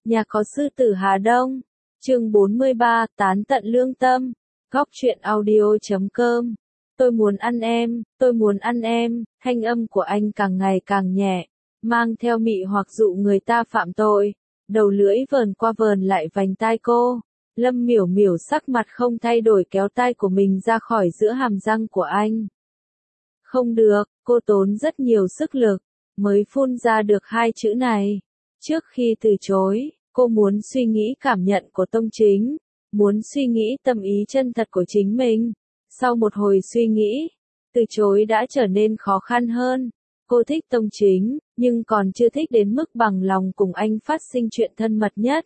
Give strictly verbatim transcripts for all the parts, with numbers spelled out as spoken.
Nhà có sư tử Hà Đông. Chương bốn mươi ba, tán tận lương tâm. Góc truyện audio chấm com. Tôi muốn ăn em, tôi muốn ăn em, thanh âm của anh càng ngày càng nhẹ, mang theo mị hoặc dụ người ta phạm tội. Đầu lưỡi vờn qua vờn lại vành tai cô. Lâm Miểu Miểu sắc mặt không thay đổi kéo tai của mình ra khỏi giữa hàm răng của anh. Không được, cô tốn rất nhiều sức lực, mới phun ra được hai chữ này. Trước khi từ chối, cô muốn suy nghĩ cảm nhận của Tông Chính, muốn suy nghĩ tâm ý chân thật của chính mình. Sau một hồi suy nghĩ, từ chối đã trở nên khó khăn hơn. Cô thích Tông Chính, nhưng còn chưa thích đến mức bằng lòng cùng anh phát sinh chuyện thân mật nhất.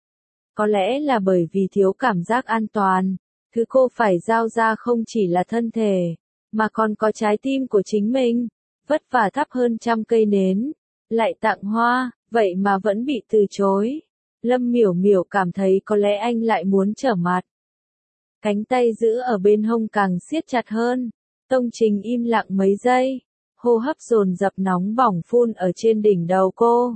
Có lẽ là bởi vì thiếu cảm giác an toàn, thứ cô phải giao ra không chỉ là thân thể, mà còn có trái tim của chính mình. Vất vả thắp hơn trăm cây nến, lại tặng hoa, vậy mà vẫn bị từ chối. Lâm Miểu Miểu cảm thấy có lẽ anh lại muốn trở mặt. Cánh tay giữ ở bên hông càng siết chặt hơn. Tông Chính im lặng mấy giây, hô hấp dồn dập nóng bỏng phun ở trên đỉnh đầu cô.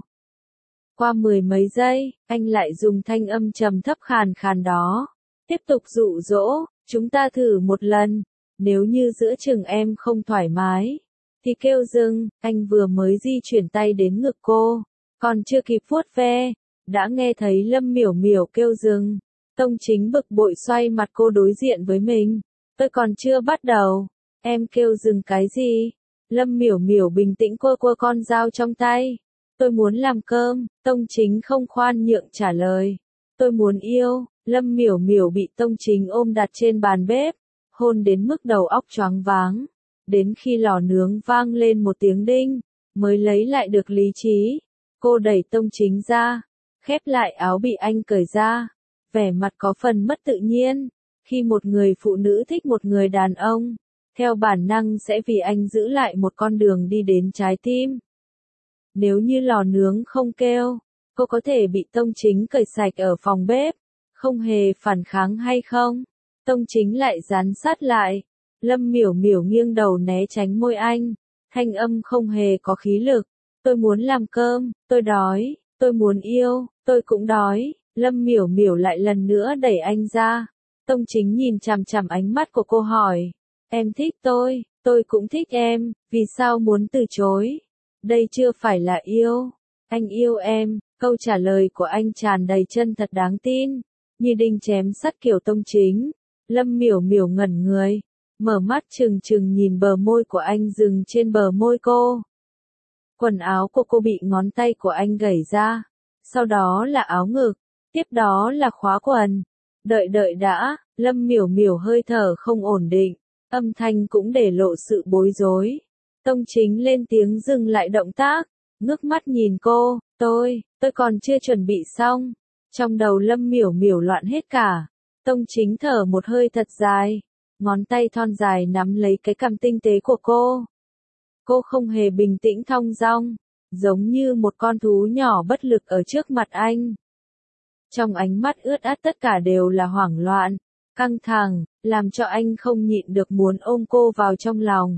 Qua mười mấy giây, anh lại dùng thanh âm trầm thấp khàn khàn đó, tiếp tục dụ dỗ, chúng ta thử một lần, nếu như giữa chừng em không thoải mái, thì kêu dừng. Anh vừa mới di chuyển tay đến ngực cô, còn chưa kịp vuốt ve, đã nghe thấy Lâm Miểu Miểu kêu dừng. Tông Chính bực bội xoay mặt cô đối diện với mình, tôi còn chưa bắt đầu, em kêu dừng cái gì? Lâm Miểu Miểu bình tĩnh quơ quơ con dao trong tay. Tôi muốn làm cơm. Tông Chính không khoan nhượng trả lời. Tôi muốn yêu. Lâm Miểu Miểu bị Tông Chính ôm đặt trên bàn bếp, hôn đến mức đầu óc choáng váng. Đến khi lò nướng vang lên một tiếng đinh, mới lấy lại được lý trí. Cô đẩy Tông Chính ra, khép lại áo bị anh cởi ra. Vẻ mặt có phần mất tự nhiên. Khi một người phụ nữ thích một người đàn ông, theo bản năng sẽ vì anh giữ lại một con đường đi đến trái tim. Nếu như lò nướng không kêu, cô có thể bị Tông Chính cởi sạch ở phòng bếp, không hề phản kháng hay không? Tông Chính lại dán sát lại. Lâm Miểu Miểu nghiêng đầu né tránh môi anh, thanh âm không hề có khí lực. Tôi muốn làm cơm, tôi đói, tôi muốn yêu, tôi cũng đói. Lâm Miểu Miểu lại lần nữa đẩy anh ra. Tông Chính nhìn chằm chằm ánh mắt của cô hỏi, em thích tôi, tôi cũng thích em, vì sao muốn từ chối? Đây chưa phải là yêu. Anh yêu em. Câu trả lời của anh tràn đầy chân thật đáng tin, như đinh chém sắt kiểu Tông Chính. Lâm Miểu Miểu ngẩn người, mở mắt trừng trừng nhìn bờ môi của anh dừng trên bờ môi cô. Quần áo của cô bị ngón tay của anh gẩy ra, sau đó là áo ngực, tiếp đó là khóa quần. Đợi đợi đã. Lâm Miểu Miểu hơi thở không ổn định, âm thanh cũng để lộ sự bối rối. Tông Chính lên tiếng dừng lại động tác, ngước mắt nhìn cô, tôi, tôi còn chưa chuẩn bị xong. Trong đầu Lâm Miểu Miểu loạn hết cả. Tông Chính thở một hơi thật dài, ngón tay thon dài nắm lấy cái cằm tinh tế của cô. Cô không hề bình tĩnh thong dong, giống như một con thú nhỏ bất lực ở trước mặt anh. Trong ánh mắt ướt át tất cả đều là hoảng loạn, căng thẳng, làm cho anh không nhịn được muốn ôm cô vào trong lòng.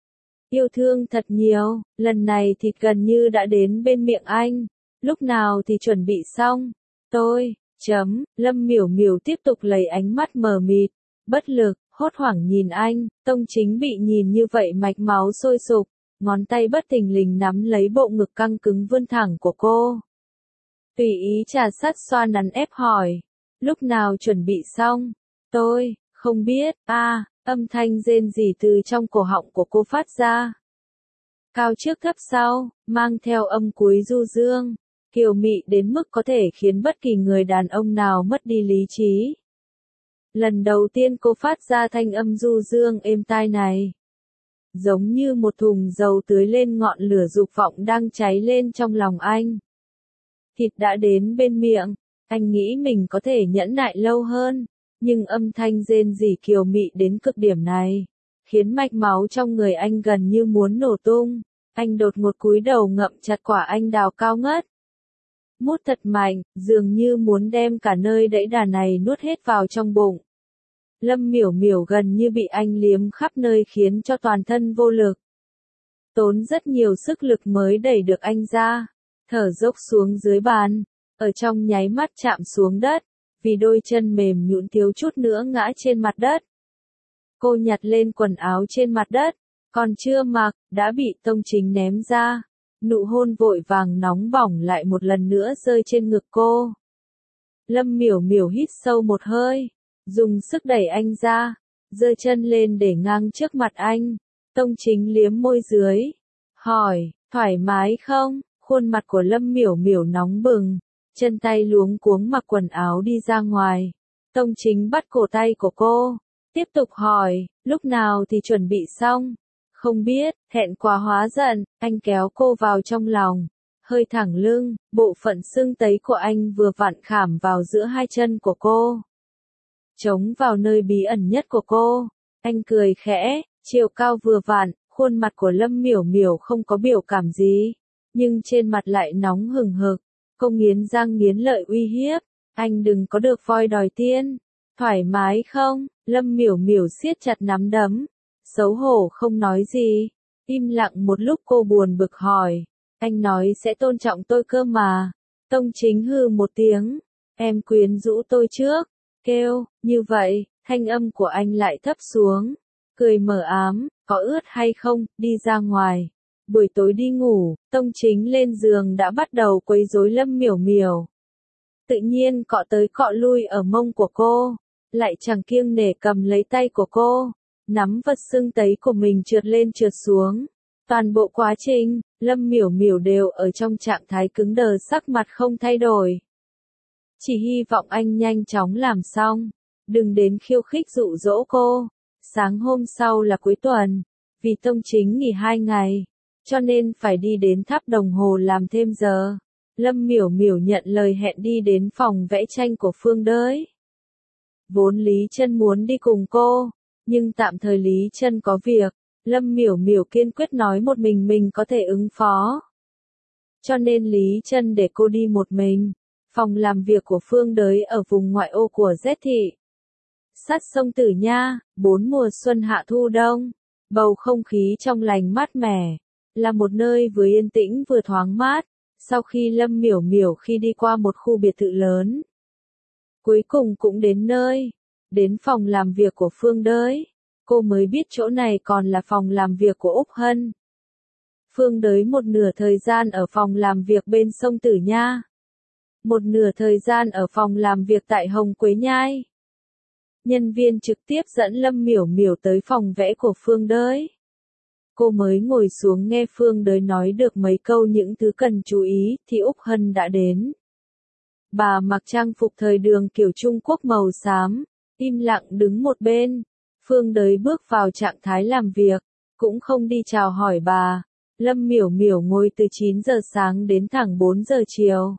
Yêu thương thật nhiều, lần này thì gần như đã đến bên miệng anh. Lúc nào thì chuẩn bị xong? Tôi, chấm, Lâm Miểu Miểu tiếp tục lấy ánh mắt mờ mịt, bất lực, hốt hoảng nhìn anh. Tông Chính bị nhìn như vậy mạch máu sôi sục, ngón tay bất thình lình nắm lấy bộ ngực căng cứng vươn thẳng của cô. Tùy ý trà sát xoa nắn ép hỏi, lúc nào chuẩn bị xong? Tôi, không biết, a à, âm thanh rên rỉ từ trong cổ họng của cô phát ra. Cao trước thấp sau, mang theo âm cuối du dương, kiều mị đến mức có thể khiến bất kỳ người đàn ông nào mất đi lý trí. Lần đầu tiên cô phát ra thanh âm du dương êm tai này, giống như một thùng dầu tưới lên ngọn lửa dục vọng đang cháy lên trong lòng anh. Thịt đã đến bên miệng, anh nghĩ mình có thể nhẫn nại lâu hơn, nhưng âm thanh rên rỉ kiều mị đến cực điểm này, khiến mạch máu trong người anh gần như muốn nổ tung. Anh đột ngột cúi đầu ngậm chặt quả anh đào cao ngất. Mút thật mạnh, dường như muốn đem cả nơi đẫy đà này nuốt hết vào trong bụng. Lâm Miểu Miểu gần như bị anh liếm khắp nơi khiến cho toàn thân vô lực. Tốn rất nhiều sức lực mới đẩy được anh ra, thở dốc xuống dưới bàn. ở trong nháy mắt chạm xuống đất, vì đôi chân mềm nhũn thiếu chút nữa ngã trên mặt đất. Cô nhặt lên quần áo trên mặt đất, còn chưa mặc, đã bị Tông Chính ném ra. Nụ hôn vội vàng nóng bỏng lại một lần nữa rơi trên ngực cô. Lâm Miểu Miểu hít sâu một hơi, dùng sức đẩy anh ra, giơ chân lên để ngang trước mặt anh. Tông Chính liếm môi dưới, hỏi, thoải mái không? Khuôn mặt của Lâm Miểu Miểu nóng bừng, chân tay luống cuống mặc quần áo đi ra ngoài. Tông Chính bắt cổ tay của cô, tiếp tục hỏi, lúc nào thì chuẩn bị xong? Không biết, thẹn quá hóa giận, anh kéo cô vào trong lòng, hơi thẳng lưng, bộ phận xương tấy của anh vừa vặn khảm vào giữa hai chân của cô. Chống vào nơi bí ẩn nhất của cô, anh cười khẽ, chiều cao vừa vặn, khuôn mặt của Lâm Miểu Miểu không có biểu cảm gì, nhưng trên mặt lại nóng hừng hực, cô nghiến răng nghiến lợi uy hiếp, anh đừng có được voi đòi tiên, thoải mái không? Lâm Miểu Miểu siết chặt nắm đấm, xấu hổ không nói gì, im lặng một lúc cô buồn bực hỏi, anh nói sẽ tôn trọng tôi cơ mà. Tông Chính hừ một tiếng, em quyến rũ tôi trước, kêu, như vậy, thanh âm của anh lại thấp xuống, cười mờ ám, có ướt hay không, đi ra ngoài. Buổi tối đi ngủ, Tông Chính lên giường đã bắt đầu quấy rối Lâm Miểu Miểu. Tự nhiên cọ tới cọ lui ở mông của cô, lại chẳng kiêng nể cầm lấy tay của cô, nắm vật xương tấy của mình trượt lên trượt xuống. Toàn bộ quá trình, Lâm Miểu Miểu đều ở trong trạng thái cứng đờ, sắc mặt không thay đổi. Chỉ hy vọng anh nhanh chóng làm xong, đừng đến khiêu khích dụ dỗ cô. Sáng hôm sau là cuối tuần, vì Tông Chính nghỉ hai ngày, cho nên phải đi đến tháp đồng hồ làm thêm giờ. Lâm Miểu Miểu nhận lời hẹn đi đến phòng vẽ tranh của Phương Đới. Vốn Lý Chân muốn đi cùng cô, nhưng tạm thời Lý Chân có việc, Lâm Miểu Miểu kiên quyết nói một mình mình có thể ứng phó. Cho nên Lý Chân để cô đi một mình. Phòng làm việc của Phương Đới ở vùng ngoại ô của Z thị. Sát sông Tử Nha, bốn mùa xuân hạ thu đông, bầu không khí trong lành mát mẻ, là một nơi vừa yên tĩnh vừa thoáng mát. Sau khi Lâm Miểu Miểu khi đi qua một khu biệt thự lớn, cuối cùng cũng đến nơi, đến phòng làm việc của Phương Đới, cô mới biết chỗ này còn là phòng làm việc của Úc Hân. Phương Đới một nửa thời gian ở phòng làm việc bên sông Tử Nha, một nửa thời gian ở phòng làm việc tại Hồng Quế Nhai. Nhân viên trực tiếp dẫn Lâm Miểu Miểu tới phòng vẽ của Phương Đới. Cô mới ngồi xuống nghe Phương Đới nói được mấy câu những thứ cần chú ý, thì Úc Hân đã đến. Bà mặc trang phục thời đường kiểu Trung Quốc màu xám, im lặng đứng một bên. Phương Đới bước vào trạng thái làm việc, cũng không đi chào hỏi bà. Lâm Miểu Miểu ngồi từ chín giờ sáng đến thẳng bốn giờ chiều.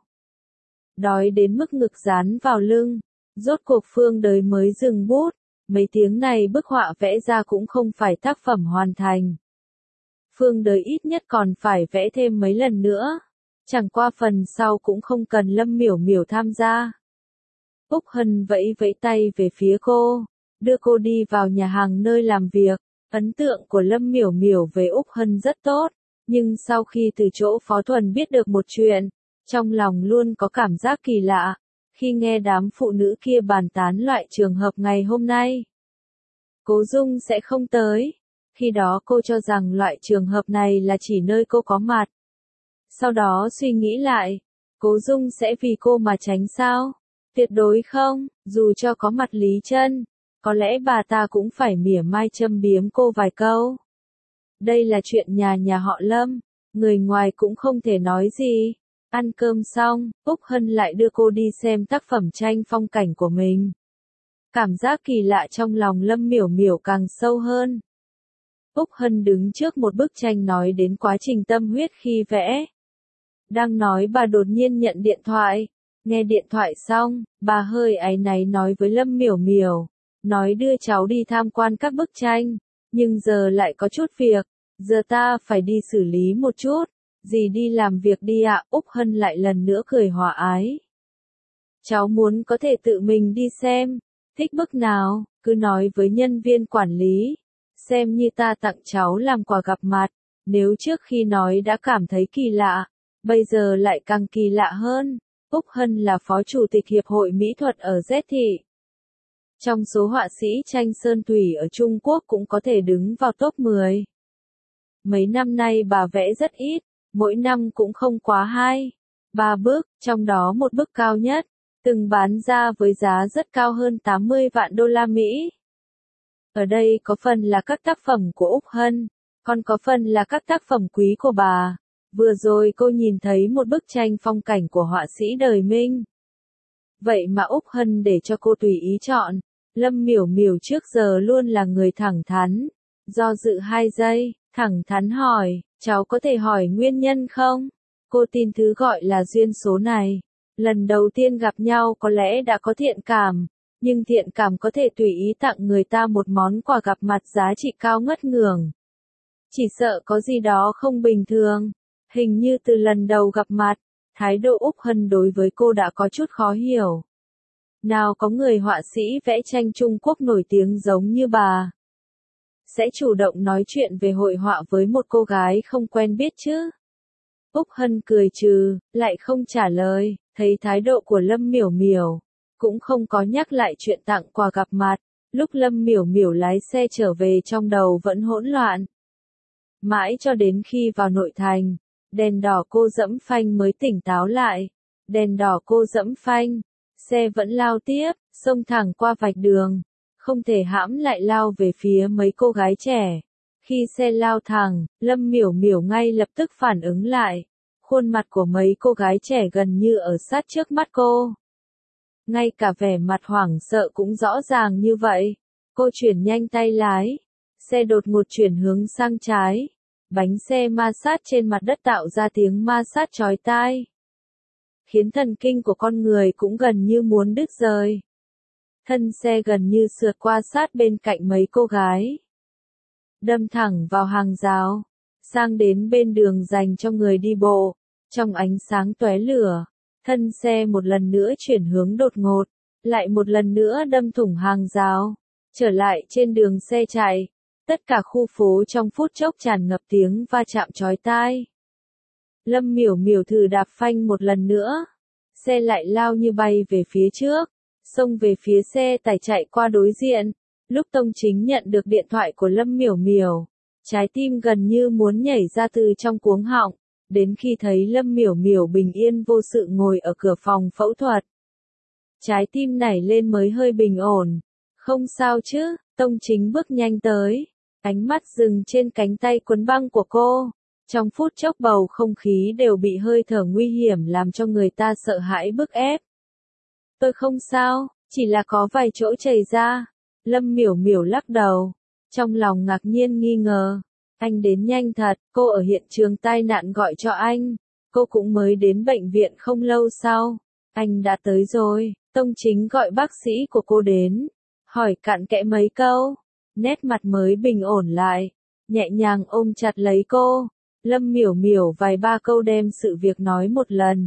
Đói đến mức ngực dán vào lưng, rốt cuộc Phương Đới mới dừng bút. Mấy tiếng này bức họa vẽ ra cũng không phải tác phẩm hoàn thành. Phương Đới ít nhất còn phải vẽ thêm mấy lần nữa. Chẳng qua phần sau cũng không cần Lâm Miểu Miểu tham gia. Úc Hân vẫy vẫy tay về phía cô, đưa cô đi vào nhà hàng nơi làm việc. Ấn tượng của Lâm Miểu Miểu về Úc Hân rất tốt, nhưng sau khi từ chỗ Phó Thuần biết được một chuyện, trong lòng luôn có cảm giác kỳ lạ, khi nghe đám phụ nữ kia bàn tán loại trường hợp ngày hôm nay. Cố Dung sẽ không tới. Khi đó cô cho rằng loại trường hợp này là chỉ nơi cô có mặt. Sau đó suy nghĩ lại, Cố Dung sẽ vì cô mà tránh sao? Tuyệt đối không, dù cho có mặt Lý Chân, có lẽ bà ta cũng phải mỉa mai châm biếm cô vài câu. Đây là chuyện nhà nhà họ Lâm, người ngoài cũng không thể nói gì. Ăn cơm xong, Úc Hân lại đưa cô đi xem tác phẩm tranh phong cảnh của mình. Cảm giác kỳ lạ trong lòng Lâm Miểu Miểu càng sâu hơn. Úc Hân đứng trước một bức tranh nói đến quá trình tâm huyết khi vẽ. Đang nói bà đột nhiên nhận điện thoại. Nghe điện thoại xong, bà hơi áy náy nói với Lâm Miểu Miểu. Nói đưa cháu đi tham quan các bức tranh. Nhưng giờ lại có chút việc. Giờ ta phải đi xử lý một chút. Dì đi làm việc đi ạ. Úc Hân lại lần nữa cười hòa ái. Cháu muốn có thể tự mình đi xem. Thích bức nào, cứ nói với nhân viên quản lý. Xem như ta tặng cháu làm quà gặp mặt. Nếu trước khi nói đã cảm thấy kỳ lạ, bây giờ lại càng kỳ lạ hơn. Úc Hân là phó chủ tịch Hiệp hội Mỹ thuật ở Z thị. Trong số họa sĩ tranh sơn thủy ở Trung Quốc cũng có thể đứng vào top mười. Mấy năm nay bà vẽ rất ít, mỗi năm cũng không quá hai, ba bức, trong đó một bức cao nhất, từng bán ra với giá rất cao hơn tám mươi vạn đô la Mỹ. Ở đây có phần là các tác phẩm của Úc Hân, còn có phần là các tác phẩm quý của bà. Vừa rồi cô nhìn thấy một bức tranh phong cảnh của họa sĩ đời Minh. Vậy mà Úc Hân để cho cô tùy ý chọn. Lâm Miểu Miểu trước giờ luôn là người thẳng thắn. Do dự hai giây, thẳng thắn hỏi, cháu có thể hỏi nguyên nhân không? Cô tin thứ gọi là duyên số này. Lần đầu tiên gặp nhau có lẽ đã có thiện cảm, nhưng thiện cảm có thể tùy ý tặng người ta một món quà gặp mặt giá trị cao ngất ngưởng. Chỉ sợ có gì đó không bình thường. Hình như từ lần đầu gặp mặt, thái độ Úc Hân đối với cô đã có chút khó hiểu. Nào có người họa sĩ vẽ tranh Trung Quốc nổi tiếng giống như bà sẽ chủ động nói chuyện về hội họa với một cô gái không quen biết chứ? Úc Hân cười trừ, lại không trả lời, thấy thái độ của Lâm Miểu Miểu, cũng không có nhắc lại chuyện tặng quà gặp mặt. Lúc Lâm Miểu Miểu lái xe trở về trong đầu vẫn hỗn loạn. Mãi cho đến khi vào nội thành, đèn đỏ cô dẫm phanh mới tỉnh táo lại. Đèn đỏ cô dẫm phanh, xe vẫn lao tiếp, xông thẳng qua vạch đường, không thể hãm lại lao về phía mấy cô gái trẻ. Khi xe lao thẳng, Lâm Miểu Miểu ngay lập tức phản ứng lại. Khuôn mặt của mấy cô gái trẻ gần như ở sát trước mắt cô. Ngay cả vẻ mặt hoảng sợ cũng rõ ràng như vậy. Cô chuyển nhanh tay lái. Xe đột ngột chuyển hướng sang trái. Bánh xe ma sát trên mặt đất tạo ra tiếng ma sát chói tai, khiến thần kinh của con người cũng gần như muốn đứt rời. Thân xe gần như sượt qua sát bên cạnh mấy cô gái, đâm thẳng vào hàng rào, sang đến bên đường dành cho người đi bộ. Trong ánh sáng tóe lửa, thân xe một lần nữa chuyển hướng đột ngột, lại một lần nữa đâm thủng hàng rào, trở lại trên đường xe chạy. Tất cả khu phố trong phút chốc tràn ngập tiếng va chạm chói tai. Lâm Miểu Miểu thử đạp phanh một lần nữa. Xe lại lao như bay về phía trước, xông về phía xe tải chạy qua đối diện. Lúc Tông Chính nhận được điện thoại của Lâm Miểu Miểu, trái tim gần như muốn nhảy ra từ trong cuống họng, đến khi thấy Lâm Miểu Miểu bình yên vô sự ngồi ở cửa phòng phẫu thuật. Trái tim nảy lên mới hơi bình ổn. Không sao chứ? Tông Chính bước nhanh tới. Ánh mắt dừng trên cánh tay quấn băng của cô. Trong phút chốc bầu không khí đều bị hơi thở nguy hiểm làm cho người ta sợ hãi bức ép. Tôi không sao, chỉ là có vài chỗ chảy ra. Lâm Miểu Miểu lắc đầu, trong lòng ngạc nhiên nghi ngờ. Anh đến nhanh thật, cô ở hiện trường tai nạn gọi cho anh. Cô cũng mới đến bệnh viện không lâu sau. Anh đã tới rồi. Tông Chính gọi bác sĩ của cô đến, hỏi cặn kẽ mấy câu. Nét mặt mới bình ổn lại, nhẹ nhàng ôm chặt lấy cô. Lâm Miểu Miểu vài ba câu đem sự việc nói một lần.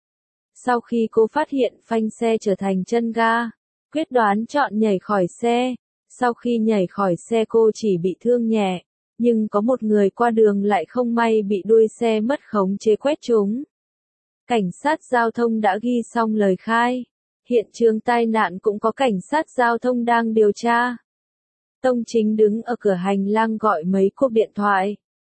Sau khi cô phát hiện phanh xe trở thành chân ga, quyết đoán chọn nhảy khỏi xe. Sau khi nhảy khỏi xe cô chỉ bị thương nhẹ, nhưng có một người qua đường lại không may bị đuôi xe mất khống chế quét trúng. Cảnh sát giao thông đã ghi xong lời khai. Hiện trường tai nạn cũng có cảnh sát giao thông đang điều tra. Tông Chính đứng ở cửa hành lang gọi mấy cuộc điện thoại.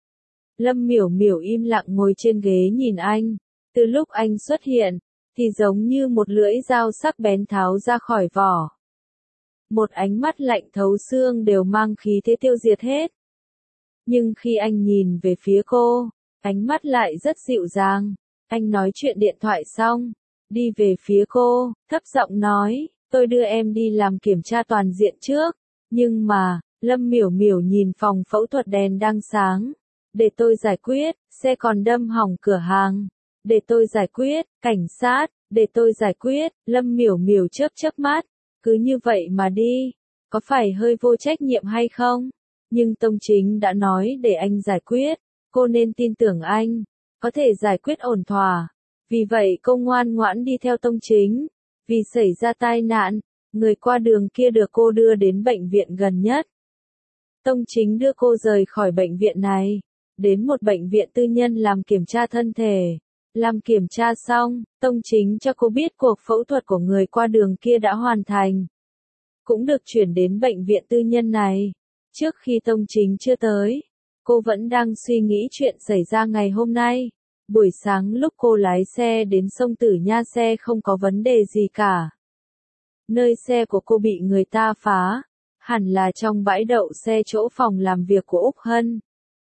Lâm Miểu Miểu im lặng ngồi trên ghế nhìn anh. Từ lúc anh xuất hiện, thì giống như một lưỡi dao sắc bén tháo ra khỏi vỏ. Một ánh mắt lạnh thấu xương đều mang khí thế tiêu diệt hết. Nhưng khi anh nhìn về phía cô, ánh mắt lại rất dịu dàng. Anh nói chuyện điện thoại xong, đi về phía cô, thấp giọng nói, tôi đưa em đi làm kiểm tra toàn diện trước. Nhưng mà, Lâm Miểu Miểu nhìn phòng phẫu thuật đèn đang sáng. Để tôi giải quyết, xe còn đâm hỏng cửa hàng. Để tôi giải quyết, cảnh sát, để tôi giải quyết, Lâm Miểu Miểu chớp chớp mắt. Cứ như vậy mà đi, có phải hơi vô trách nhiệm hay không? Nhưng Tông Chính đã nói để anh giải quyết, cô nên tin tưởng anh, có thể giải quyết ổn thỏa. Vì vậy cô ngoan ngoãn đi theo Tông Chính. Vì xảy ra tai nạn, người qua đường kia được cô đưa đến bệnh viện gần nhất. Tông Chính đưa cô rời khỏi bệnh viện này, đến một bệnh viện tư nhân làm kiểm tra thân thể. Làm kiểm tra xong, Tông Chính cho cô biết cuộc phẫu thuật của người qua đường kia đã hoàn thành. Cũng được chuyển đến bệnh viện tư nhân này. Trước khi Tông Chính chưa tới, cô vẫn đang suy nghĩ chuyện xảy ra ngày hôm nay. Buổi sáng lúc cô lái xe đến sông Tử Nha xe không có vấn đề gì cả. Nơi xe của cô bị người ta phá, hẳn là trong bãi đậu xe chỗ phòng làm việc của Úc Hân.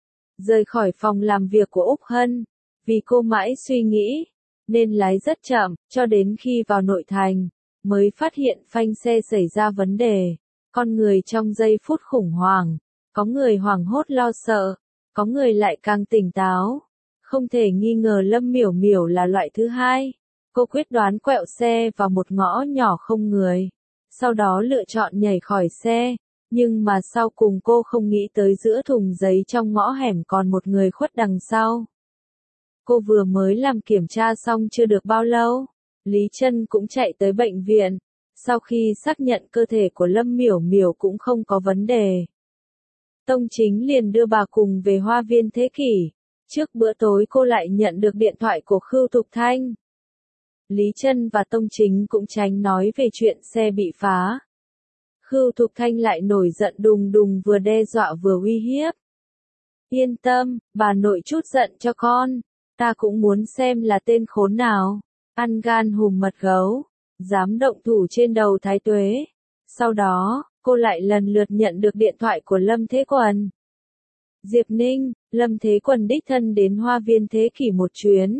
Rời khỏi phòng làm việc của Úc Hân, vì cô mãi suy nghĩ, nên lái rất chậm, cho đến khi vào nội thành, mới phát hiện phanh xe xảy ra vấn đề. Con người trong giây phút khủng hoảng, có người hoảng hốt lo sợ, có người lại càng tỉnh táo. Không thể nghi ngờ Lâm Miểu Miểu là loại thứ hai. Cô quyết đoán quẹo xe vào một ngõ nhỏ không người. Sau đó lựa chọn nhảy khỏi xe. Nhưng mà sau cùng cô không nghĩ tới giữa thùng giấy trong ngõ hẻm còn một người khuất đằng sau. Cô vừa mới làm kiểm tra xong chưa được bao lâu. Lý Trân cũng chạy tới bệnh viện. Sau khi xác nhận cơ thể của Lâm Miểu Miểu cũng không có vấn đề, Tông Chính liền đưa bà cùng về Hoa Viên Thế Kỷ. Trước bữa tối cô lại nhận được điện thoại của Khưu Thục Thanh. Lý Trân và Tông Chính cũng tránh nói về chuyện xe bị phá. Khưu Thục Thanh lại nổi giận đùng đùng, vừa đe dọa vừa uy hiếp. Yên tâm, bà nội chút giận cho con. Ta cũng muốn xem là tên khốn nào, ăn gan hùm mật gấu, dám động thủ trên đầu Thái Tuế. Sau đó, cô lại lần lượt nhận được điện thoại của Lâm Thế Quần. Diệp Ninh, Lâm Thế Quần đích thân đến Hoa Viên Thế Kỷ một chuyến.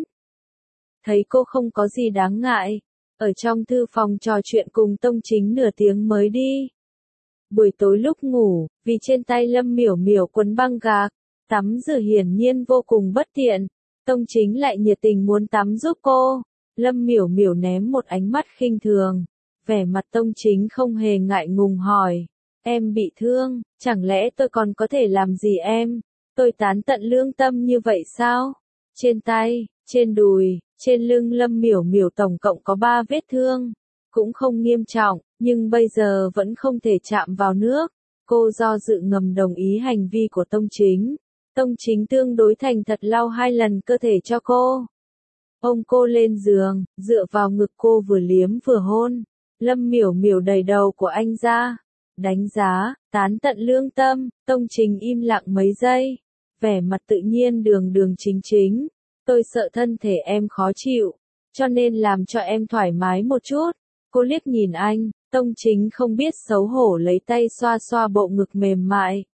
Thấy cô không có gì đáng ngại, ở trong thư phòng trò chuyện cùng Tông Chính nửa tiếng mới đi. Buổi tối lúc ngủ, vì trên tay Lâm Miểu Miểu quấn băng gạc, tắm rửa hiển nhiên vô cùng bất tiện, Tông Chính lại nhiệt tình muốn tắm giúp cô. Lâm Miểu Miểu ném một ánh mắt khinh thường, vẻ mặt Tông Chính không hề ngại ngùng hỏi, em bị thương, chẳng lẽ tôi còn có thể làm gì em? Tôi tán tận lương tâm như vậy sao? Trên tay, trên đùi, trên lưng Lâm Miểu Miểu tổng cộng có ba vết thương, cũng không nghiêm trọng, nhưng bây giờ vẫn không thể chạm vào nước. Cô do dự ngầm đồng ý hành vi của Tông Chính. Tông Chính tương đối thành thật lau hai lần cơ thể cho cô. Ôm cô lên giường, dựa vào ngực cô vừa liếm vừa hôn. Lâm Miểu Miểu đẩy đầu của anh ra. Đánh giá, tán tận lương tâm, Tông Chính im lặng mấy giây. Vẻ mặt tự nhiên đường đường chính chính. Tôi sợ thân thể em khó chịu, cho nên làm cho em thoải mái một chút. Cô liếc nhìn anh, Tông Chính không biết xấu hổ lấy tay xoa xoa bộ ngực mềm mại.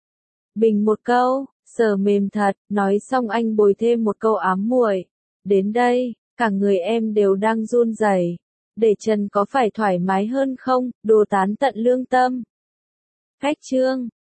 Bình một câu, sờ mềm thật, nói xong anh bồi thêm một câu ám muội. Đến đây, cả người em đều đang run rẩy. Để Trần có phải thoải mái hơn không, đồ tán tận lương tâm. Cách chương